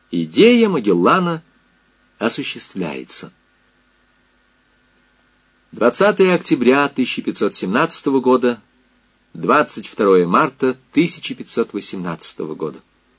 идея Магеллана осуществляется. 20 октября 1517 года, 22 марта 1518 года.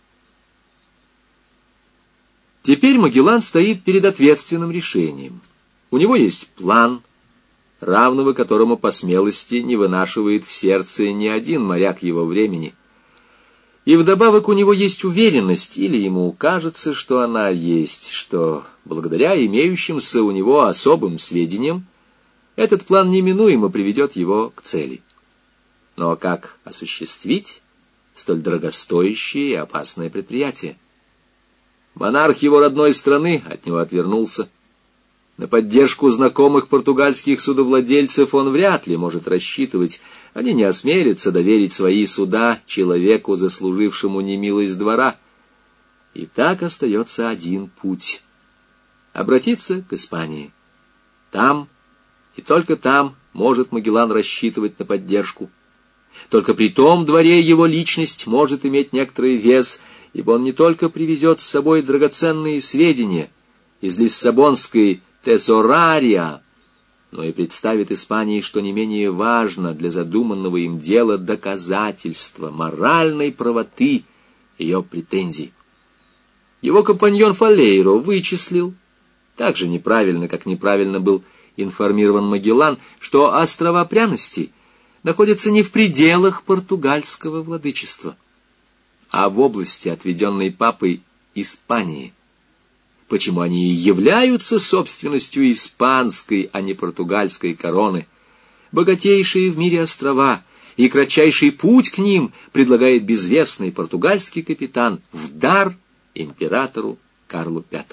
Теперь Магеллан стоит перед ответственным решением. У него есть план, равного которому по смелости не вынашивает в сердце ни один моряк его времени. И вдобавок у него есть уверенность, или ему кажется, что она есть, что, благодаря имеющимся у него особым сведениям, этот план неминуемо приведет его к цели. Но как осуществить столь дорогостоящее и опасное предприятие? Монарх его родной страны от него отвернулся. На поддержку знакомых португальских судовладельцев он вряд ли может рассчитывать. Они не осмелятся доверить свои суда человеку, заслужившему немилость двора. И так остается один путь — обратиться к Испании. Там, и только там, может Магеллан рассчитывать на поддержку. Только при том дворе его личность может иметь некоторый вес, ибо он не только привезет с собой драгоценные сведения из лиссабонской тесорария, но и представит Испании, что не менее важно для задуманного им дела, доказательства моральной правоты ее претензий. Его компаньон Фалейро вычислил, так же неправильно, как неправильно был информирован Магеллан, что острова пряностей находятся не в пределах португальского владычества, а в области, отведенной папой Испании. Почему они и являются собственностью испанской, а не португальской короны? Богатейшие в мире острова и кратчайший путь к ним предлагает безвестный португальский капитан в дар императору Карлу V.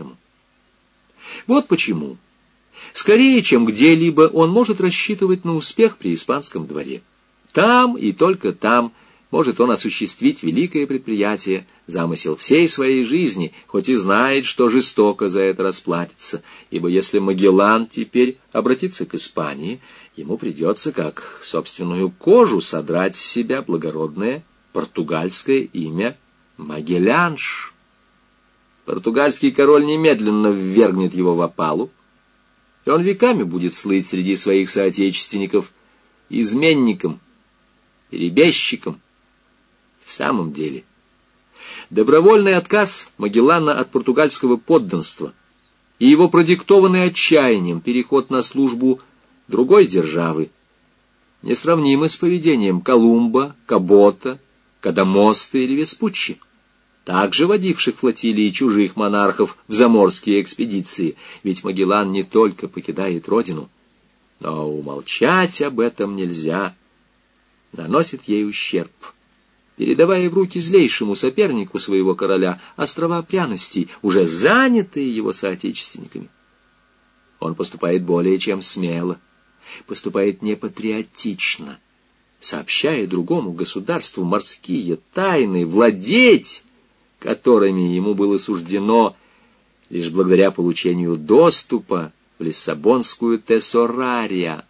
Вот почему, скорее, чем где-либо, он может рассчитывать на успех при испанском дворе. Там и только там может он осуществить великое предприятие, замысел всей своей жизни, хоть и знает, что жестоко за это расплатится, ибо если Магеллан теперь обратится к Испании, ему придется, как собственную кожу, содрать с себя благородное португальское имя Магелланш. Португальский король немедленно ввергнет его в опалу, и он веками будет слыть среди своих соотечественников изменником, перебежчиком. В самом деле, добровольный отказ Магеллана от португальского подданства и его продиктованный отчаянием переход на службу другой державы несравнимы с поведением Колумба, Кабота, Кадамоста или Веспуччи, также водивших флотилии чужих монархов в заморские экспедиции, ведь Магеллан не только покидает родину, но умолчать об этом нельзя, наносит ей ущерб, передавая в руки злейшему сопернику своего короля острова пряностей, уже занятые его соотечественниками. Он поступает более чем смело, поступает непатриотично, сообщая другому государству морские тайны, владеть которыми ему было суждено лишь благодаря получению доступа в Лиссабонскую тесорария.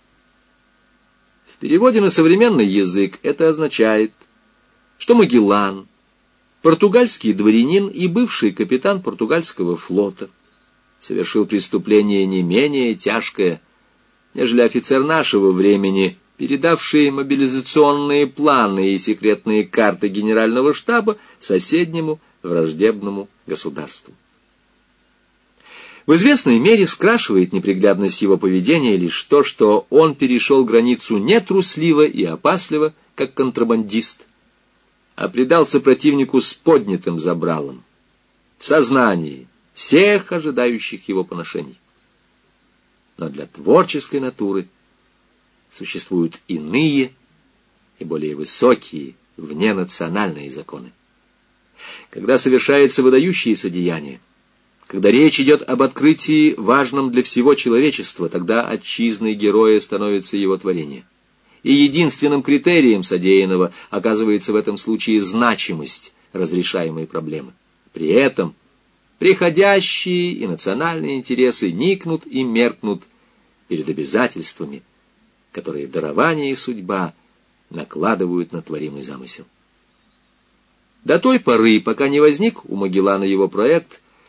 В переводе на современный язык это означает, что Магеллан, португальский дворянин и бывший капитан португальского флота, совершил преступление не менее тяжкое, нежели офицер нашего времени, передавший мобилизационные планы и секретные карты генерального штаба соседнему враждебному государству. В известной мере скрашивает неприглядность его поведения лишь то, что он перешел границу не трусливо и опасливо, как контрабандист, а предался противнику с поднятым забралом, в сознании всех ожидающих его поношений. Но для творческой натуры существуют иные и более высокие вненациональные законы. Когда совершается выдающееся деяние, когда речь идет об открытии, важном для всего человечества, тогда отчизной героя становится его творение. И единственным критерием содеянного оказывается в этом случае значимость разрешаемой проблемы. При этом приходящие и национальные интересы никнут и меркнут перед обязательствами, которые дарование и судьба накладывают на творимый замысел. До той поры, пока не возник у Магеллана его проект,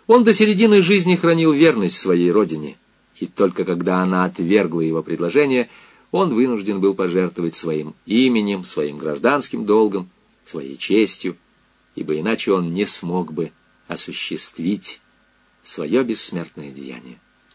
Он до середины жизни хранил верность своей родине, и только когда она отвергла его предложение, он вынужден был пожертвовать своим именем, своим гражданским долгом, своей честью, ибо иначе он не смог бы осуществить свое бессмертное деяние.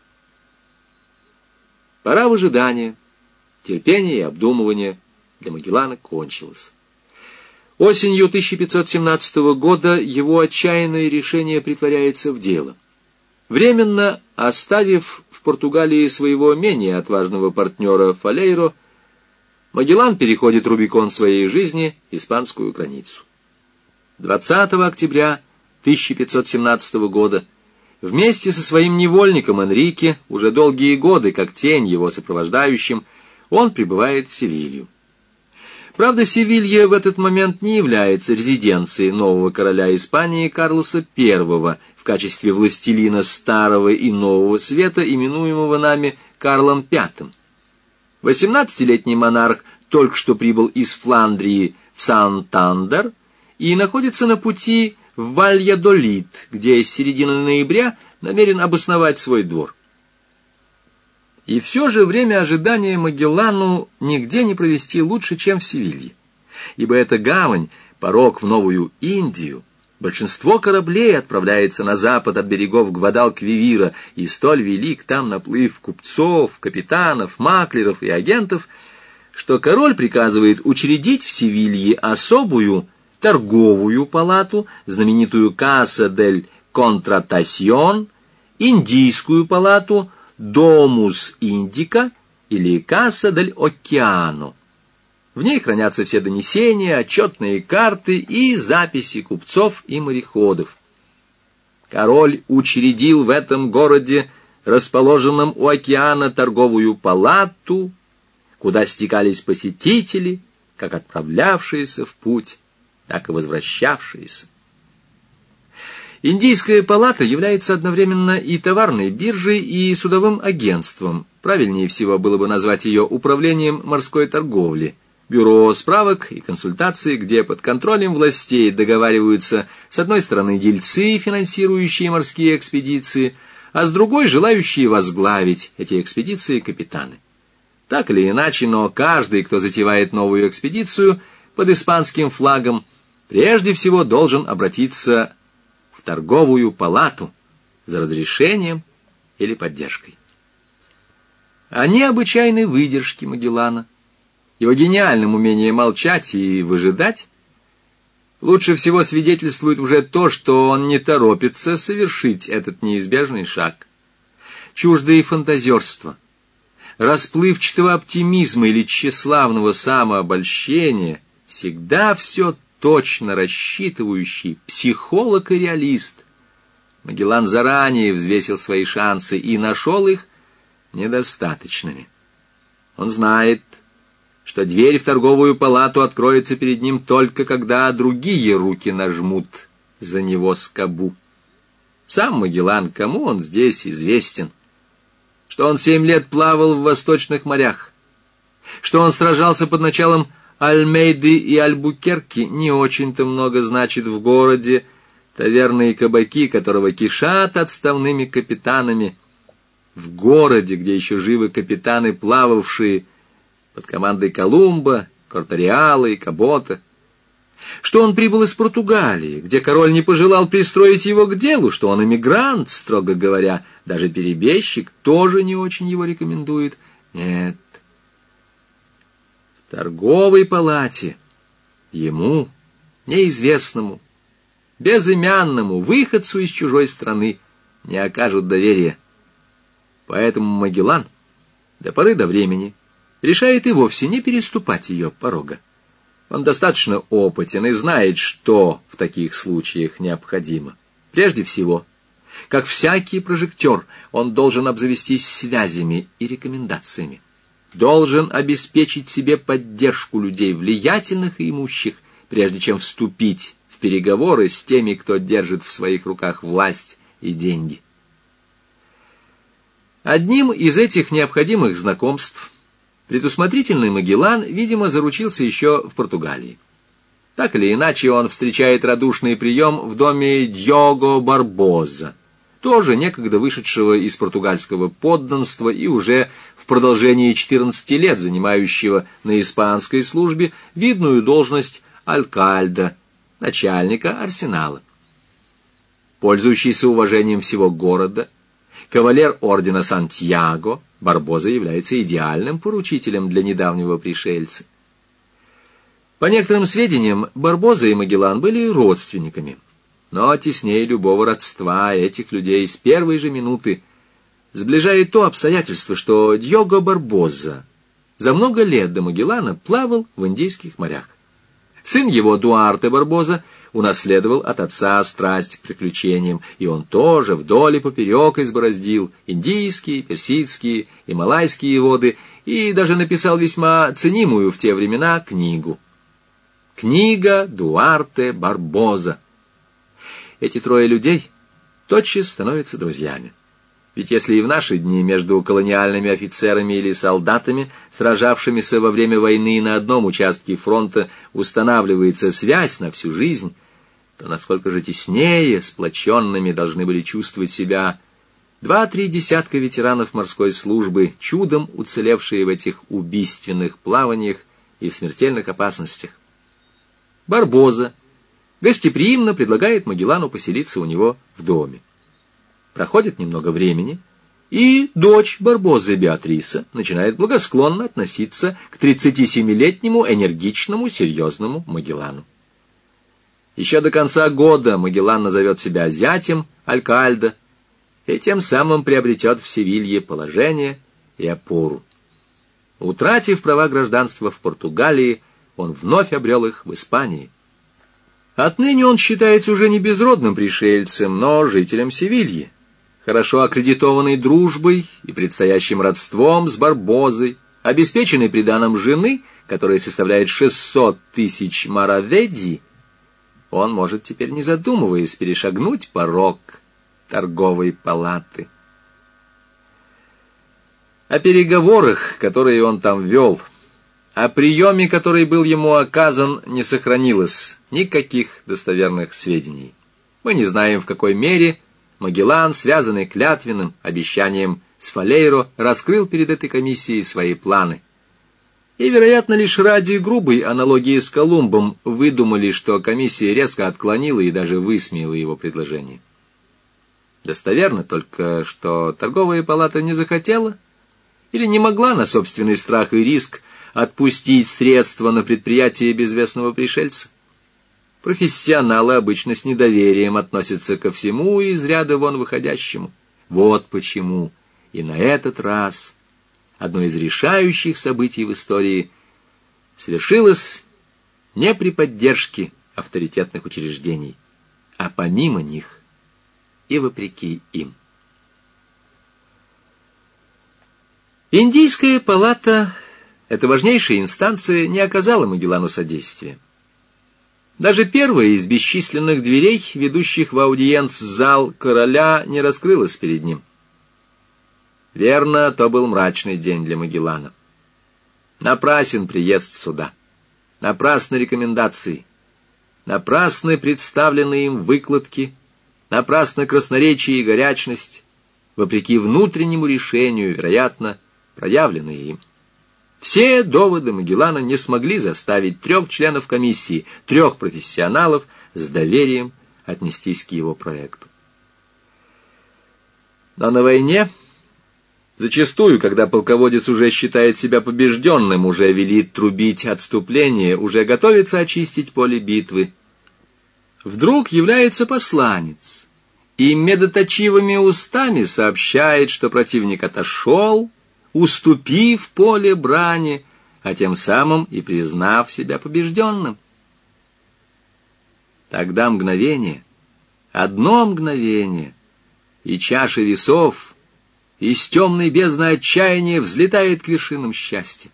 Пора выжидания, терпения и обдумывания для Магеллана кончилась. Осенью 1517 года его отчаянное решение претворяется в дело. Временно оставив в Португалии своего менее отважного партнера Фалейро, Магеллан переходит Рубикон своей жизни, испанскую границу. 20 октября 1517 года вместе со своим невольником Энрике, уже долгие годы, как тень его сопровождающим, он прибывает в Севилью. Правда, Севилья в этот момент не является резиденцией нового короля Испании Карлоса I в качестве властелина Старого и Нового Света, именуемого нами Карлом V. 18-летний монарх только что прибыл из Фландрии в Сантандер и находится на пути в Вальядолид, где с середины ноября намерен обосновать свой двор. И все же время ожидания Магеллану нигде не провести лучше, чем в Севилье, ибо эта гавань, порог в Новую Индию. Большинство кораблей отправляется на запад от берегов Гвадалквивира, и столь велик там наплыв купцов, капитанов, маклеров и агентов, что король приказывает учредить в Севилье особую торговую палату, знаменитую Каса дель Контратасьон, индийскую палату Домус Индика или Каса дель Океано. В ней хранятся все донесения, отчетные карты и записи купцов и мореходов. Король учредил в этом городе, расположенном у океана, торговую палату, куда стекались посетители, как отправлявшиеся в путь, так и возвращавшиеся. Индийская палата является одновременно и товарной биржей, и судовым агентством. Правильнее всего было бы назвать ее управлением морской торговли. Бюро справок и консультаций, где под контролем властей договариваются с одной стороны дельцы, финансирующие морские экспедиции, а с другой желающие возглавить эти экспедиции капитаны. Так или иначе, но каждый, кто затевает новую экспедицию под испанским флагом, прежде всего должен обратиться в торговую палату за разрешением или поддержкой. О необычайной выдержке Магеллана, его гениальном умении молчать и выжидать, лучше всего свидетельствует уже то, что он не торопится совершить этот неизбежный шаг. Чуждое фантазерство, расплывчатого оптимизма или тщеславного самообольщения, всегда все точно рассчитывающий психолог и реалист, Магеллан заранее взвесил свои шансы и нашел их недостаточными. Он знает, что дверь в торговую палату откроется перед ним только когда другие руки нажмут за него скобу. Сам Магеллан, кому он здесь известен? Что он 7 лет плавал в восточных морях, что он сражался под началом Альмейды и Альбукерки, не очень-то много значит в городе, таверны и кабаки которого кишат отставными капитанами, в городе, где еще живы капитаны, плававшие под командой Колумба, Кортариала и Кабота, что он прибыл из Португалии, где король не пожелал пристроить его к делу, что он эмигрант, строго говоря, даже перебежчик тоже не очень его рекомендует. Нет. В торговой палате ему, неизвестному, безымянному выходцу из чужой страны не окажут доверия. Поэтому Магеллан до поры до времени решает и вовсе не переступать ее порога. Он достаточно опытен и знает, что в таких случаях необходимо. Прежде всего, как всякий прожектор, он должен обзавестись связями и рекомендациями. Должен обеспечить себе поддержку людей влиятельных и имущих, прежде чем вступить в переговоры с теми, кто держит в своих руках власть и деньги. Одним из этих необходимых знакомств предусмотрительный Магеллан, видимо, заручился еще в Португалии. Так или иначе, он встречает радушный прием в доме Дьего Барбоза, тоже некогда вышедшего из португальского подданства и уже в продолжении 14 лет занимающего на испанской службе видную должность алькальда, начальника арсенала. Пользующийся уважением всего города, кавалер ордена Сантьяго, Барбоза является идеальным поручителем для недавнего пришельца. По некоторым сведениям, Барбоза и Магеллан были родственниками, но теснее любого родства этих людей с первой же минуты сближает то обстоятельство, что Дьего Барбоза за много лет до Магеллана плавал в индийских морях. Сын его, Дуарте Барбоза, унаследовал от отца страсть к приключениям, и он тоже вдоль и поперек избороздил индийские, персидские и малайские воды и даже написал весьма ценимую в те времена книгу. Книга Дуарте Барбоза. Эти трое людей тотчас становятся друзьями. Ведь если и в наши дни между колониальными офицерами или солдатами, сражавшимися во время войны на одном участке фронта, устанавливается связь на всю жизнь, то насколько же теснее сплоченными должны были чувствовать себя 2-3 десятка ветеранов морской службы, чудом уцелевшие в этих убийственных плаваниях и смертельных опасностях. Барбоза гостеприимно предлагает Магеллану поселиться у него в доме. Проходит немного времени, и дочь Барбозы Беатриса начинает благосклонно относиться к 37-летнему энергичному, серьезному Магеллану. Еще до конца года Магеллан назовет себя зятем алькальда и тем самым приобретет в Севилье положение и опору. Утратив права гражданства в Португалии, он вновь обрел их в Испании. Отныне он считается уже не безродным пришельцем, но жителем Севильи, хорошо аккредитованной дружбой и предстоящим родством с Барбозой, обеспеченный приданым жены, которая составляет 600 тысяч мараведи, он может теперь, не задумываясь, перешагнуть порог торговой палаты. О переговорах, которые он там вел, о приеме, который был ему оказан, не сохранилось никаких достоверных сведений. Мы не знаем, в какой мере Магеллан, связанный клятвенным обещанием с Фалейро, раскрыл перед этой комиссией свои планы. И, вероятно, лишь ради грубой аналогии с Колумбом выдумали, что комиссия резко отклонила и даже высмеяла его предложение. Достоверно только, что торговая палата не захотела или не могла на собственный страх и риск отпустить средства на предприятие безвестного пришельца. Профессионалы обычно с недоверием относятся ко всему из ряда вон выходящему. Вот почему и на этот раз одно из решающих событий в истории свершилось не при поддержке авторитетных учреждений, а помимо них и вопреки им. Индийская палата, эта важнейшая инстанция, не оказала Магеллану содействия. Даже первая из бесчисленных дверей, ведущих в аудиенц-зал короля, не раскрылась перед ним. Верно, то был мрачный день для Магеллана. Напрасен приезд сюда, напрасны рекомендации, напрасны представленные им выкладки, напрасны красноречие и горячность, вопреки внутреннему решению, вероятно, проявленные им. Все доводы Магеллана не смогли заставить 3 членов комиссии, 3 профессионалов с доверием отнестись к его проекту. Но на войне, зачастую, когда полководец уже считает себя побежденным, уже велит трубить отступление, уже готовится очистить поле битвы, вдруг является посланец и медоточивыми устами сообщает, что противник отошел, уступив поле брани, а тем самым и признав себя побежденным. Тогда мгновение, одно мгновение, и чаша весов из темной бездны отчаяния взлетает к вершинам счастья.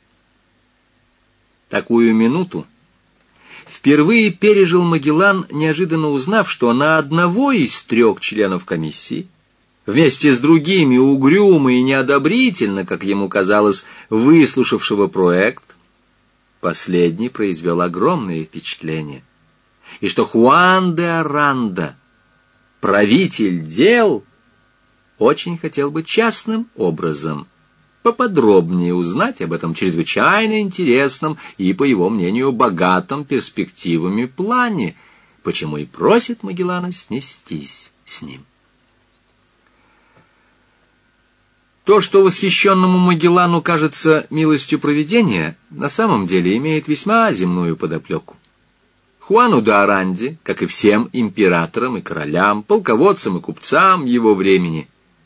Такую минуту впервые пережил Магеллан, неожиданно узнав, что на одного из 3 членов комиссии, вместе с другими угрюмо и неодобрительно, как ему казалось, выслушавшего проект, последний произвел огромное впечатление, и что Хуан де Аранда, правитель дел, очень хотел бы частным образом поподробнее узнать об этом чрезвычайно интересном и, по его мнению, богатом перспективами плане, почему и просит Магеллана снестись с ним. То, что восхищенному Магеллану кажется милостью провидения, на самом деле имеет весьма земную подоплеку. Хуану де Оранде, как и всем императорам и королям, полководцам и купцам его времени,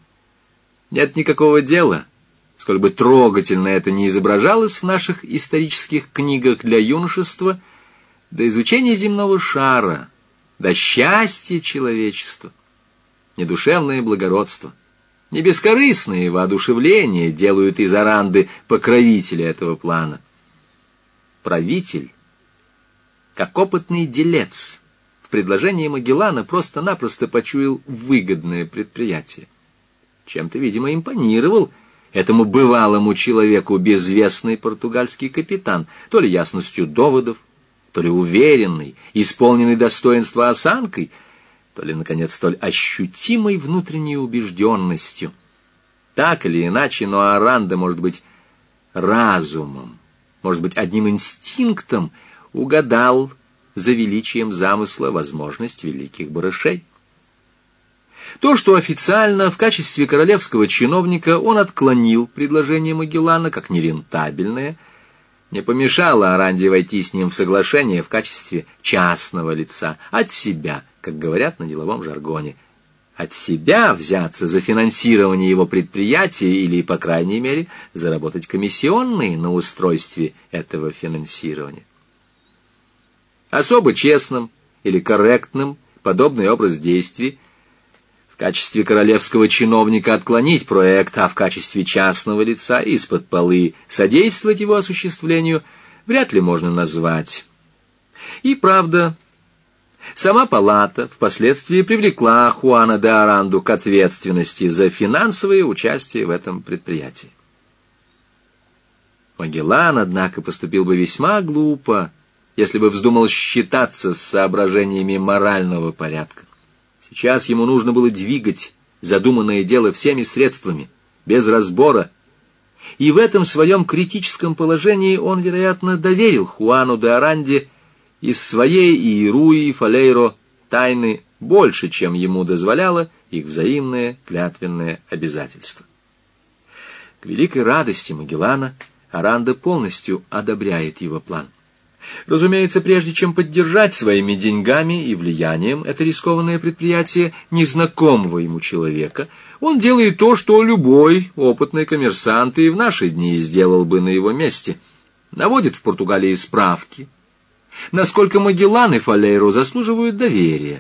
нет никакого дела, сколь бы трогательно это ни изображалось в наших исторических книгах для юношества, до изучения земного шара, до счастья человечества, не душевное благородство, не бескорыстные воодушевления делают из Оранды покровителя этого плана. Правитель, как опытный делец, в предложении Магеллана просто-напросто почуял выгодное предприятие. Чем-то, видимо, импонировал этому бывалому человеку безвестный португальский капитан, то ли ясностью доводов, то ли уверенный, исполненный достоинства осанкой, то ли, наконец, столь ощутимой внутренней убежденностью. Так или иначе, но Оранда, может быть, разумом, может быть, одним инстинктом угадал за величием замысла возможность великих барышей. То, что официально в качестве королевского чиновника он отклонил предложение Магеллана как нерентабельное, не помешало Оранде войти с ним в соглашение в качестве частного лица, от себя, как говорят на деловом жаргоне, от себя взяться за финансирование его предприятия или, по крайней мере, заработать комиссионные на устройстве этого финансирования. Особо честным или корректным подобный образ действий в качестве королевского чиновника отклонить проект, а в качестве частного лица из-под полы содействовать его осуществлению вряд ли можно назвать. И правда, сама палата впоследствии привлекла Хуана де Оранду к ответственности за финансовое участие в этом предприятии. Магеллан, однако, поступил бы весьма глупо, если бы вздумал считаться с соображениями морального порядка. Сейчас ему нужно было двигать задуманное дело всеми средствами, без разбора, и в этом своем критическом положении он, вероятно, доверил Хуану де Оранде из своей и Руи Фалейро тайны больше, чем ему дозволяло их взаимное клятвенное обязательство. К великой радости Магеллана Оранда полностью одобряет его план. Разумеется, прежде чем поддержать своими деньгами и влиянием это рискованное предприятие незнакомого ему человека, он делает то, что любой опытный коммерсант и в наши дни сделал бы на его месте. Наводит в Португалии справки, насколько Магеллан и Фалейро заслуживают доверия.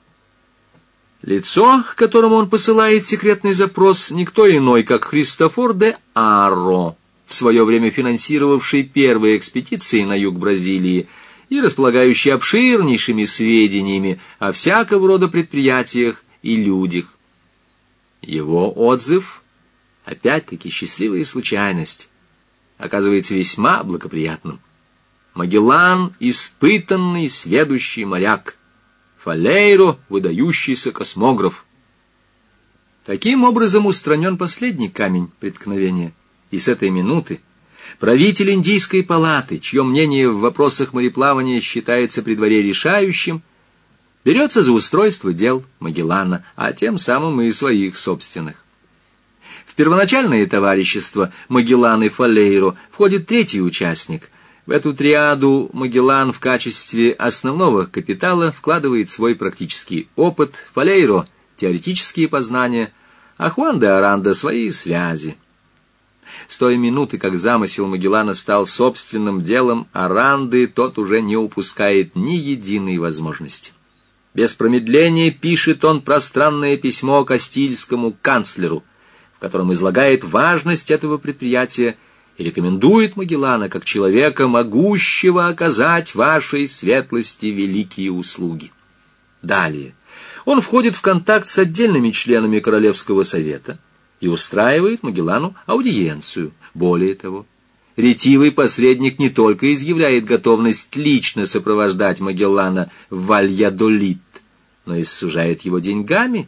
Лицо, к которому он посылает секретный запрос, никто иной, как Христофор де Арро, в свое время финансировавший первые экспедиции на юг Бразилии и располагающий обширнейшими сведениями о всякого рода предприятиях и людях. Его отзыв, опять-таки счастливая случайность, оказывается весьма благоприятным. Магеллан — испытанный сведущий моряк, Фалейро — выдающийся космограф. Таким образом устранен последний камень преткновения. И с этой минуты правитель Индийской палаты, чье мнение в вопросах мореплавания считается при дворе решающим, берется за устройство дел Магеллана, а тем самым и своих собственных. В первоначальное товарищество Магеллан и Фалейро входит третий участник. В эту триаду Магеллан в качестве основного капитала вкладывает свой практический опыт, Фалейро — теоретические познания, а Хуан де Оранда — свои связи. С той минуты, как замысел Магеллана стал собственным делом Оранды, тот уже не упускает ни единой возможности. Без промедления пишет он пространное письмо Кастильскому канцлеру, в котором излагает важность этого предприятия и рекомендует Магеллана как человека, могущего оказать вашей светлости великие услуги. Далее он входит в контакт с отдельными членами Королевского совета и устраивает Магеллану аудиенцию. Более того, ретивый посредник не только изъявляет готовность лично сопровождать Магеллана в Вальядолид, но и сужает его деньгами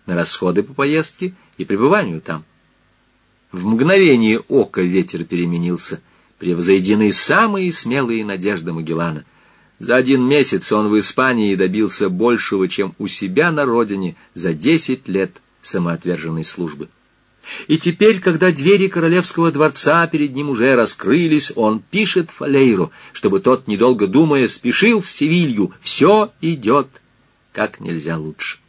на расходы по поездке и пребыванию там. В мгновение ока ветер переменился, превзойдены самые смелые надежды Магеллана. За 1 месяц он в Испании добился большего, чем у себя на родине за 10 лет самоотверженной службы. И теперь, когда двери королевского дворца перед ним уже раскрылись, он пишет Фалейру, чтобы тот, недолго думая, спешил в Севилью. Все идет как нельзя лучше.